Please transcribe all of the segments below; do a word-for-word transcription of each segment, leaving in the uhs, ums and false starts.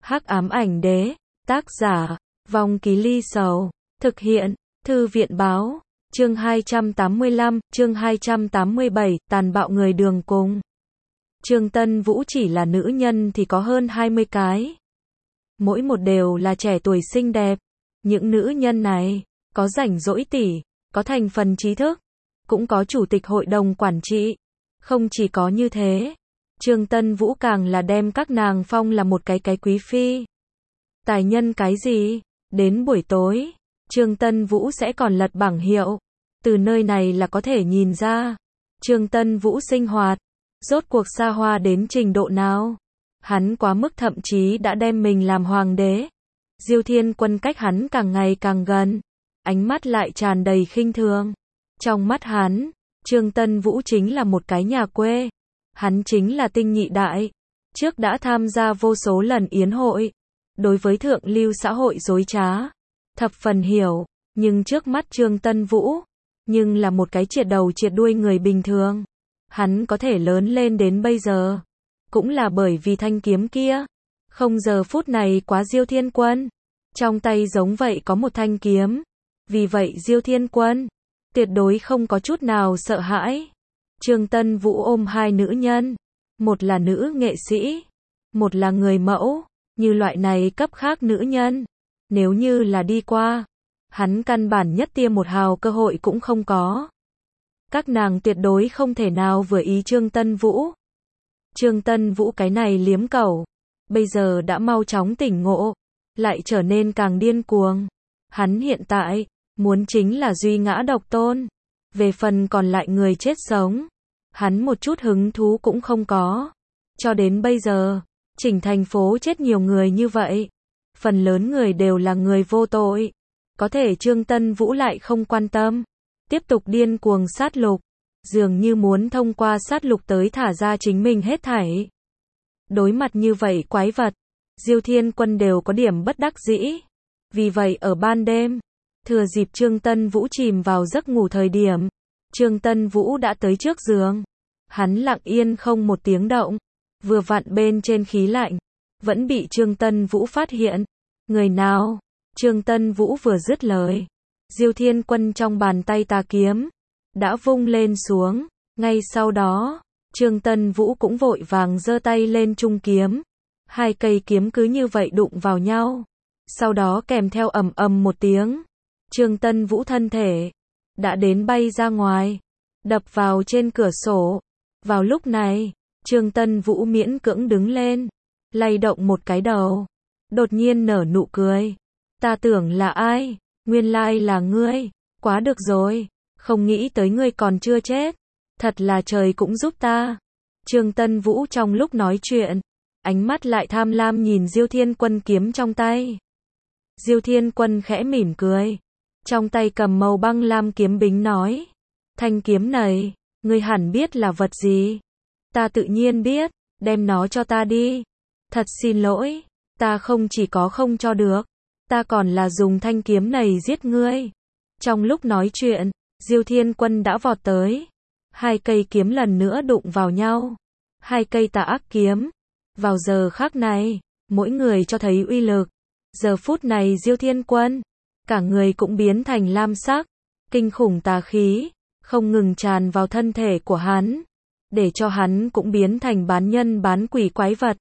Hắc ám ảnh đế, tác giả, Vong Ký Ly Sầu, thực hiện, Thư viện báo, chương hai trăm tám mươi lăm, chương hai trăm tám mươi bảy, tàn bạo người đường cùng. Trương Tân Vũ chỉ là nữ nhân thì có hơn hai mươi cái. Mỗi một đều là trẻ tuổi xinh đẹp. Những nữ nhân này, có rảnh rỗi tỉ, có thành phần trí thức, cũng có chủ tịch hội đồng quản trị. Không chỉ có như thế, Trương Tân Vũ càng là đem các nàng phong là một cái cái quý phi. Tài nhân cái gì? Đến buổi tối, Trương Tân Vũ sẽ còn lật bảng hiệu. Từ nơi này là có thể nhìn ra, Trương Tân Vũ sinh hoạt, rốt cuộc xa hoa đến trình độ nào. Hắn quá mức thậm chí đã đem mình làm hoàng đế. Diêu Thiên Quân cách hắn càng ngày càng gần, ánh mắt lại tràn đầy khinh thường. Trong mắt hắn, Trương Tân Vũ chính là một cái nhà quê. Hắn chính là tinh nhị đại, trước đã tham gia vô số lần yến hội. Đối với thượng lưu xã hội dối trá, thập phần hiểu, nhưng trước mắt Trương Tân Vũ, nhưng là một cái triệt đầu triệt đuôi người bình thường. Hắn có thể lớn lên đến bây giờ, cũng là bởi vì thanh kiếm kia. Không giờ phút này quá Diêu Thiên Quân, trong tay giống vậy có một thanh kiếm. Vì vậy Diêu Thiên Quân, tuyệt đối không có chút nào sợ hãi. Trương Tân Vũ ôm hai nữ nhân, một là nữ nghệ sĩ, một là người mẫu. Như loại này cấp khác nữ nhân, nếu như là đi qua, hắn căn bản nhất tia một hào cơ hội cũng không có. Các nàng tuyệt đối không thể nào vừa ý Trương Tân Vũ. Trương Tân Vũ cái này liếm cẩu, bây giờ đã mau chóng tỉnh ngộ, lại trở nên càng điên cuồng. Hắn hiện tại, muốn chính là duy ngã độc tôn. Về phần còn lại người chết sống, hắn một chút hứng thú cũng không có. Cho đến bây giờ, chỉnh thành phố chết nhiều người như vậy, phần lớn người đều là người vô tội. Có thể Trương Tân Vũ lại không quan tâm, tiếp tục điên cuồng sát lục, dường như muốn thông qua sát lục tới thả ra chính mình hết thảy. Đối mặt như vậy quái vật, Diêu Thiên Quân đều có điểm bất đắc dĩ. Vì vậy ở ban đêm, thừa dịp Trương Tân Vũ chìm vào giấc ngủ thời điểm, Trương Tân Vũ đã tới trước giường. Hắn lặng yên không một tiếng động, vừa vặn bên trên khí lạnh, vẫn bị Trương Tân Vũ phát hiện. Người nào? Trương Tân Vũ vừa dứt lời, Diêu Thiên Quân trong bàn tay tà kiếm đã vung lên xuống. Ngay sau đó, Trương Tân Vũ cũng vội vàng giơ tay lên trung kiếm. Hai cây kiếm cứ như vậy đụng vào nhau. Sau đó kèm theo ầm ầm một tiếng, Trương Tân Vũ thân thể đã đến bay ra ngoài, đập vào trên cửa sổ. Vào lúc này, Trương Tân Vũ miễn cưỡng đứng lên, lay động một cái đầu, đột nhiên nở nụ cười. Ta tưởng là ai? Nguyên lai là ngươi. Quá được rồi, không nghĩ tới ngươi còn chưa chết. Thật là trời cũng giúp ta. Trương Tân Vũ trong lúc nói chuyện, ánh mắt lại tham lam nhìn Diêu Thiên Quân kiếm trong tay. Diêu Thiên Quân khẽ mỉm cười, trong tay cầm màu băng lam kiếm bính nói: thanh kiếm này, ngươi hẳn biết là vật gì. Ta tự nhiên biết, đem nó cho ta đi. Thật xin lỗi, ta không chỉ có không cho được, ta còn là dùng thanh kiếm này giết ngươi. Trong lúc nói chuyện, Diêu Thiên Quân đã vọt tới. Hai cây kiếm lần nữa đụng vào nhau. Hai cây tà ác kiếm. Vào giờ khắc này, mỗi người cho thấy uy lực. Giờ phút này Diêu Thiên Quân, cả người cũng biến thành lam sắc. Kinh khủng tà khí, không ngừng tràn vào thân thể của hắn, để cho hắn cũng biến thành bán nhân bán quỷ quái vật.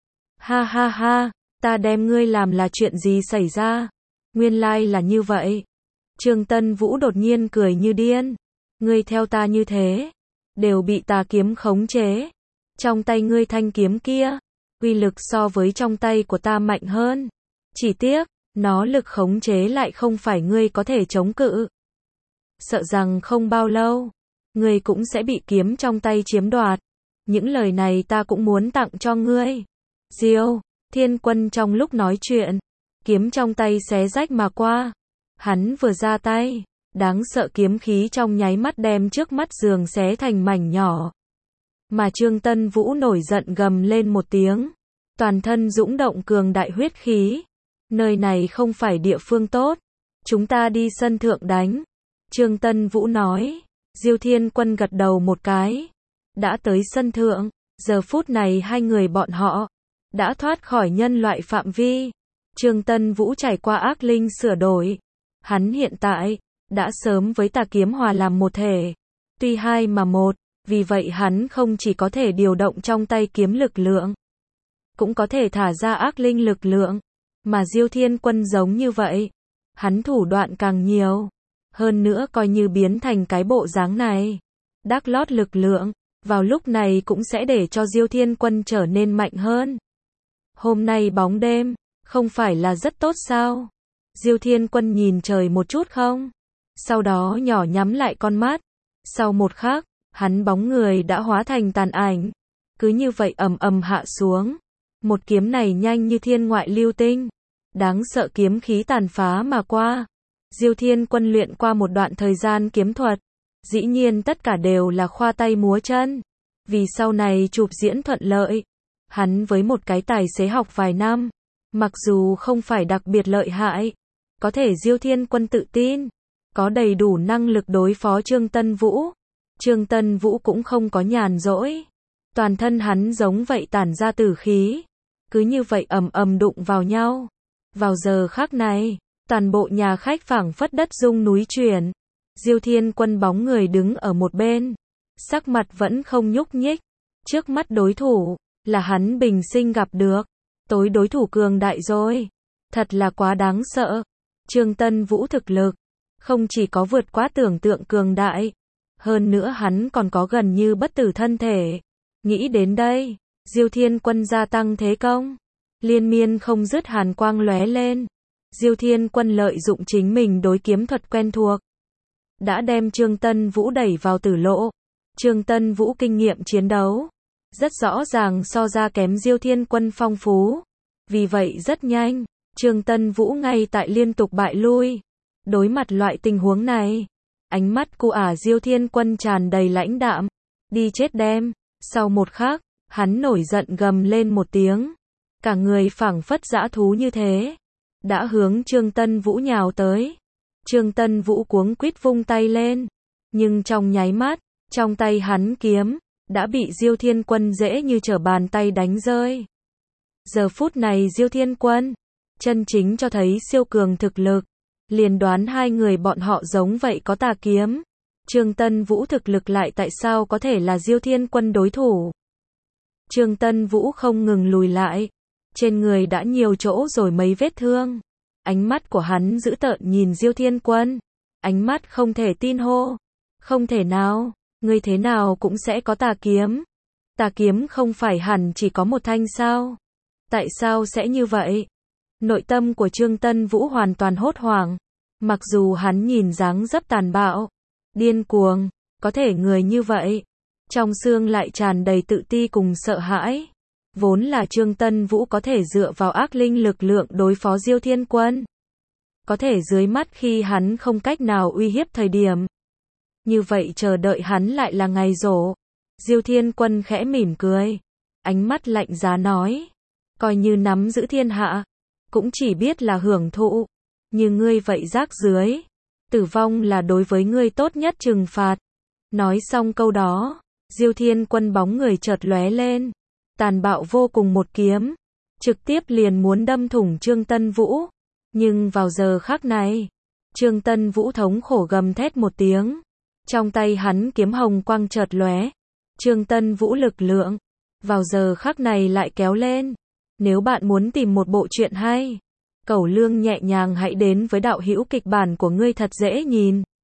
Ha ha ha, ta đem ngươi làm là chuyện gì xảy ra? Nguyên lai là như vậy. Trương Tân Vũ đột nhiên cười như điên. Ngươi theo ta như thế, đều bị tà kiếm khống chế. Trong tay ngươi thanh kiếm kia, uy lực so với trong tay của ta mạnh hơn. Chỉ tiếc, nó lực khống chế lại không phải ngươi có thể chống cự. Sợ rằng không bao lâu, ngươi cũng sẽ bị kiếm trong tay chiếm đoạt. Những lời này ta cũng muốn tặng cho ngươi. Diêu Thiên Quân trong lúc nói chuyện, kiếm trong tay xé rách mà qua. Hắn vừa ra tay, đáng sợ kiếm khí trong nháy mắt đem trước mắt giường xé thành mảnh nhỏ. Mà Trương Tân Vũ nổi giận gầm lên một tiếng, toàn thân dũng động cường đại huyết khí. Nơi này không phải địa phương tốt, chúng ta đi sân thượng đánh. Trương Tân Vũ nói. Diêu Thiên Quân gật đầu một cái. Đã tới sân thượng, giờ phút này hai người bọn họ đã thoát khỏi nhân loại phạm vi. Trương Tân Vũ trải qua ác linh sửa đổi. Hắn hiện tại, đã sớm với tà kiếm hòa làm một thể. Tuy hai mà một, vì vậy hắn không chỉ có thể điều động trong tay kiếm lực lượng, cũng có thể thả ra ác linh lực lượng. Mà Diêu Thiên Quân giống như vậy. Hắn thủ đoạn càng nhiều. Hơn nữa coi như biến thành cái bộ dáng này. Đắc lót lực lượng, vào lúc này cũng sẽ để cho Diêu Thiên Quân trở nên mạnh hơn. Hôm nay bóng đêm, không phải là rất tốt sao? Diêu Thiên Quân nhìn trời một chút không? Sau đó nhỏ nhắm lại con mắt. Sau một khắc, hắn bóng người đã hóa thành tàn ảnh. Cứ như vậy ầm ầm hạ xuống. Một kiếm này nhanh như thiên ngoại lưu tinh. Đáng sợ kiếm khí tàn phá mà qua. Diêu Thiên Quân luyện qua một đoạn thời gian kiếm thuật. Dĩ nhiên tất cả đều là khoa tay múa chân. Vì sau này chụp diễn thuận lợi. Hắn với một cái tài xế học vài năm. Mặc dù không phải đặc biệt lợi hại. Có thể Diêu Thiên Quân tự tin. Có đầy đủ năng lực đối phó Trương Tân Vũ. Trương Tân Vũ cũng không có nhàn rỗi. Toàn thân hắn giống vậy tản ra tử khí. Cứ như vậy ầm ầm đụng vào nhau. Vào giờ khắc này, toàn bộ nhà khách phảng phất đất rung núi chuyển. Diêu Thiên Quân bóng người đứng ở một bên. Sắc mặt vẫn không nhúc nhích. Trước mắt đối thủ, là hắn bình sinh gặp được. Tối đối thủ cường đại rồi. Thật là quá đáng sợ. Trương Tân Vũ thực lực, không chỉ có vượt quá tưởng tượng cường đại. Hơn nữa hắn còn có gần như bất tử thân thể. Nghĩ đến đây, Diêu Thiên Quân gia tăng thế công. Liên miên không dứt hàn quang lóe lên. Diêu Thiên Quân lợi dụng chính mình đối kiếm thuật quen thuộc. Đã đem Trương Tân Vũ đẩy vào tử lộ. Trương Tân Vũ kinh nghiệm chiến đấu. Rất rõ ràng so ra kém Diêu Thiên Quân phong phú. Vì vậy rất nhanh, Trương Tân Vũ ngay tại liên tục bại lui. Đối mặt loại tình huống này, ánh mắt của ả Diêu Thiên Quân tràn đầy lãnh đạm. Đi chết đem. Sau một khắc, hắn nổi giận gầm lên một tiếng. Cả người phảng phất dã thú như thế. Đã hướng Trương Tân Vũ nhào tới. Trương Tân Vũ cuống quýt vung tay lên. Nhưng trong nháy mắt, trong tay hắn kiếm, đã bị Diêu Thiên Quân dễ như trở bàn tay đánh rơi. Giờ phút này Diêu Thiên Quân, chân chính cho thấy siêu cường thực lực. Liền đoán hai người bọn họ giống vậy có tà kiếm. Trương Tân Vũ thực lực lại tại sao có thể là Diêu Thiên Quân đối thủ. Trương Tân Vũ không ngừng lùi lại. Trên người đã nhiều chỗ rồi mấy vết thương. Ánh mắt của hắn dữ tợn nhìn Diêu Thiên Quân. Ánh mắt không thể tin hô. Không thể nào, ngươi thế nào cũng sẽ có tà kiếm. Tà kiếm không phải hẳn chỉ có một thanh sao? Tại sao sẽ như vậy? Nội tâm của Trương Tân Vũ hoàn toàn hốt hoảng. Mặc dù hắn nhìn dáng dấp tàn bạo, điên cuồng, có thể người như vậy, trong xương lại tràn đầy tự ti cùng sợ hãi. Vốn là Trương Tân Vũ có thể dựa vào ác linh lực lượng đối phó Diêu Thiên Quân. Có thể dưới mắt khi hắn không cách nào uy hiếp thời điểm. Như vậy chờ đợi hắn lại là ngày rỗ. Diêu Thiên Quân khẽ mỉm cười. Ánh mắt lạnh giá nói. Coi như nắm giữ thiên hạ. Cũng chỉ biết là hưởng thụ. Như ngươi vậy rác dưới. Tử vong là đối với ngươi tốt nhất trừng phạt. Nói xong câu đó. Diêu Thiên Quân bóng người chợt lóe lên. Tàn bạo vô cùng một kiếm. Trực tiếp liền muốn đâm thủng Trương Tân Vũ. Nhưng vào giờ khắc này. Trương Tân Vũ thống khổ gầm thét một tiếng. Trong tay hắn kiếm hồng quang chợt lóe. Trương Tân Vũ lực lượng. Vào giờ khắc này lại kéo lên. Nếu bạn muốn tìm một bộ truyện hay. Cẩu Lương nhẹ nhàng hãy đến với đạo hữu kịch bản của ngươi thật dễ nhìn.